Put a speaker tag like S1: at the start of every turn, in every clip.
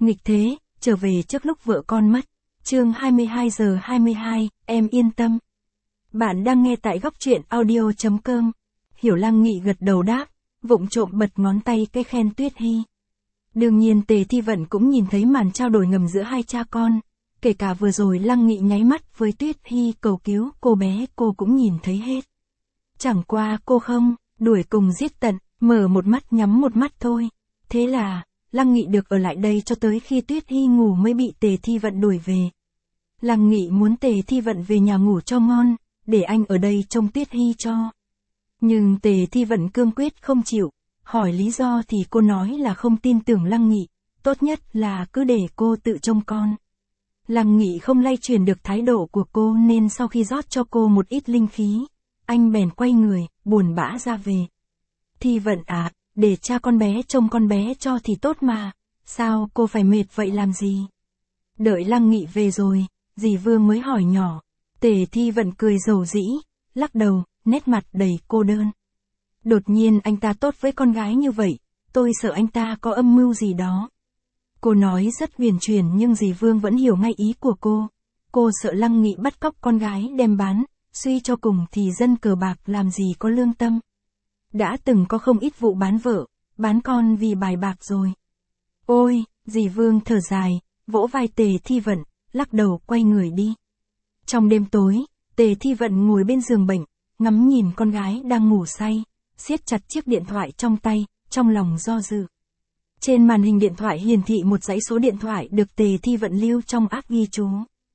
S1: Nghịch thế, trở về trước lúc vợ con mất. Chương 22:22, em yên tâm. Bạn đang nghe tại góc truyện audio.com. Hiểu Lăng Nghị gật đầu đáp, vụng trộm bật ngón tay cái khen Tuyết Hy. Đương nhiên Tề Thi Vận cũng nhìn thấy màn trao đổi ngầm giữa hai cha con. Kể cả vừa rồi Lăng Nghị nháy mắt với Tuyết Hy cầu cứu cô bé, cô cũng nhìn thấy hết. Chẳng qua cô không, đuổi cùng giết tận, mở một mắt nhắm một mắt thôi. Thế là, Lăng Nghị được ở lại đây cho tới khi Tuyết Hy ngủ mới bị Tề Thi Vận đuổi về. Lăng Nghị muốn Tề Thi Vận về nhà ngủ cho ngon, để anh ở đây trông Tuyết Hy cho. Nhưng Tề Thi Vận cương quyết không chịu, hỏi lý do thì cô nói là không tin tưởng Lăng Nghị, tốt nhất là cứ để cô tự trông con. Lăng Nghị không lay chuyển được thái độ của cô nên sau khi rót cho cô một ít linh khí, anh bèn quay người, buồn bã ra về. Thi Vận à, để cha con bé trông con bé cho thì tốt mà, sao cô phải mệt vậy làm gì? Đợi Lăng Nghị về rồi, dì Vương mới hỏi nhỏ. Tề Thi Vận cười rầu rĩ, lắc đầu, nét mặt đầy cô đơn. Đột nhiên anh ta tốt với con gái như vậy, tôi sợ anh ta có âm mưu gì đó. Cô nói rất huyền chuyển nhưng dì Vương vẫn hiểu ngay ý của cô. Cô sợ Lăng Nghị bắt cóc con gái đem bán, suy cho cùng thì dân cờ bạc làm gì có lương tâm. Đã từng có không ít vụ bán vợ, bán con vì bài bạc rồi. Ôi, dì Vương thở dài, vỗ vai Tề Thi Vận, lắc đầu quay người đi. Trong đêm tối, Tề Thi Vận ngồi bên giường bệnh, ngắm nhìn con gái đang ngủ say, siết chặt chiếc điện thoại trong tay, trong lòng do dự. Trên màn hình điện thoại hiển thị một dãy số điện thoại được Tề Thi Vận lưu trong app ghi chú.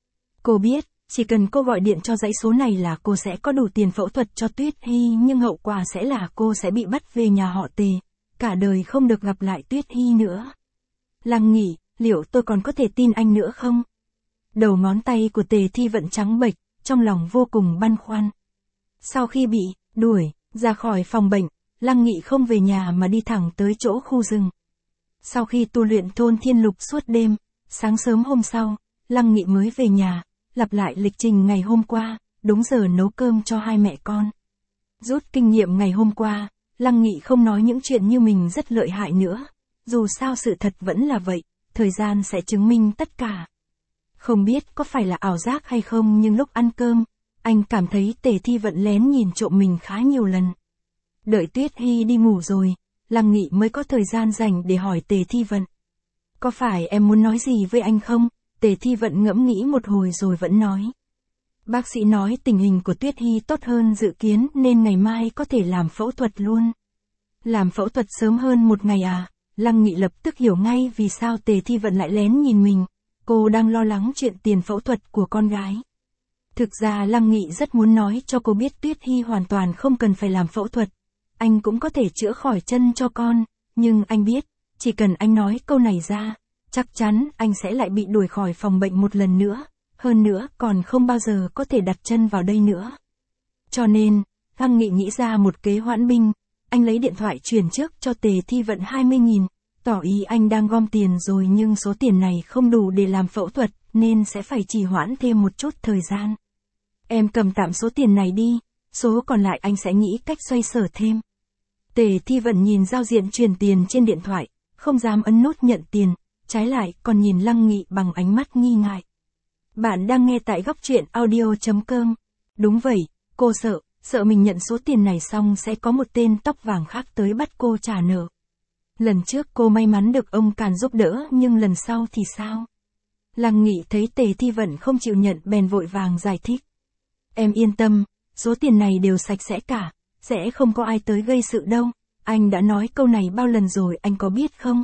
S1: Cô biết, chỉ cần cô gọi điện cho dãy số này là cô sẽ có đủ tiền phẫu thuật cho Tuyết Hy, nhưng hậu quả sẽ là cô sẽ bị bắt về nhà họ Tề, cả đời không được gặp lại Tuyết Hy nữa. Lăng Nghị, liệu tôi còn có thể tin anh nữa không? Đầu ngón tay của Tề Thi Vận trắng bệch, trong lòng vô cùng băn khoăn. Sau khi bị đuổi ra khỏi phòng bệnh, Lăng Nghị không về nhà mà đi thẳng tới chỗ khu rừng. Sau khi tu luyện thôn thiên lục suốt đêm, sáng sớm hôm sau, Lăng Nghị mới về nhà, lặp lại lịch trình ngày hôm qua, đúng giờ nấu cơm cho hai mẹ con. Rút kinh nghiệm ngày hôm qua, Lăng Nghị không nói những chuyện như mình rất lợi hại nữa. Dù sao sự thật vẫn là vậy, thời gian sẽ chứng minh tất cả. Không biết có phải là ảo giác hay không nhưng lúc ăn cơm, anh cảm thấy Tề Thi Vận lén nhìn trộm mình khá nhiều lần. Đợi Tuyết Hy đi ngủ rồi, Lăng Nghị mới có thời gian rảnh để hỏi Tề Thi Vận. Có phải em muốn nói gì với anh không? Tề Thi Vận ngẫm nghĩ một hồi rồi vẫn nói. Bác sĩ nói tình hình của Tuyết Hy tốt hơn dự kiến nên ngày mai có thể làm phẫu thuật luôn. Làm phẫu thuật sớm hơn một ngày à? Lăng Nghị lập tức hiểu ngay vì sao Tề Thi Vận lại lén nhìn mình. Cô đang lo lắng chuyện tiền phẫu thuật của con gái. Thực ra Lăng Nghị rất muốn nói cho cô biết Tuyết Hy hoàn toàn không cần phải làm phẫu thuật. Anh cũng có thể chữa khỏi chân cho con, nhưng anh biết, chỉ cần anh nói câu này ra, chắc chắn anh sẽ lại bị đuổi khỏi phòng bệnh một lần nữa, hơn nữa còn không bao giờ có thể đặt chân vào đây nữa. Cho nên, Lăng Nghị nghĩ ra một kế hoãn binh, anh lấy điện thoại chuyển trước cho Tề Thi Vận 20.000, tỏ ý anh đang gom tiền rồi nhưng số tiền này không đủ để làm phẫu thuật, nên sẽ phải trì hoãn thêm một chút thời gian. Em cầm tạm số tiền này đi, số còn lại anh sẽ nghĩ cách xoay sở thêm. Tề Thi Vận nhìn giao diện truyền tiền trên điện thoại, không dám ấn nút nhận tiền, trái lại còn nhìn Lăng Nghị bằng ánh mắt nghi ngại. Bạn đang nghe tại góc truyện audio.com. Đúng vậy, cô sợ mình nhận số tiền này xong sẽ có một tên tóc vàng khác tới bắt cô trả nợ. Lần trước cô may mắn được ông Càn giúp đỡ nhưng lần sau thì sao? Lăng Nghị thấy Tề Thi Vận không chịu nhận bèn vội vàng giải thích. Em yên tâm, số tiền này đều sạch sẽ cả, sẽ không có ai tới gây sự đâu, anh đã nói câu này bao lần rồi anh có biết không?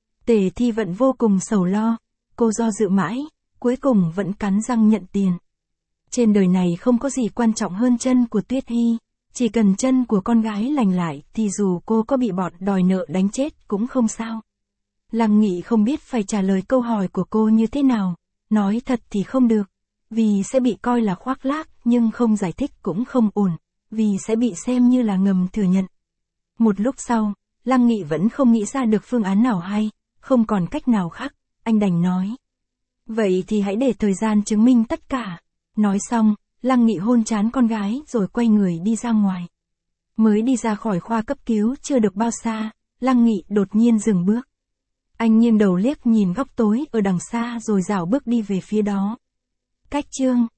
S1: Tề Thi Vận vô cùng sầu lo, cô do dự mãi, cuối cùng vẫn cắn răng nhận tiền. Trên đời này không có gì quan trọng hơn chân của Tuyết Hy, chỉ cần chân của con gái lành lại thì dù cô có bị bọn đòi nợ đánh chết cũng không sao. Lăng Nghị không biết phải trả lời câu hỏi của cô như thế nào, nói thật thì không được, vì sẽ bị coi là khoác lác, nhưng không giải thích cũng không ổn, vì sẽ bị xem như là ngầm thừa nhận. Một lúc sau, Lăng Nghị vẫn không nghĩ ra được phương án nào hay, không còn cách nào khác, anh đành nói. Vậy thì hãy để thời gian chứng minh tất cả. Nói xong, Lăng Nghị hôn trán con gái rồi quay người đi ra ngoài. Mới đi ra khỏi khoa cấp cứu chưa được bao xa, Lăng Nghị đột nhiên dừng bước. Anh nghiêng đầu liếc nhìn góc tối ở đằng xa rồi rảo bước đi về phía đó. Cách chương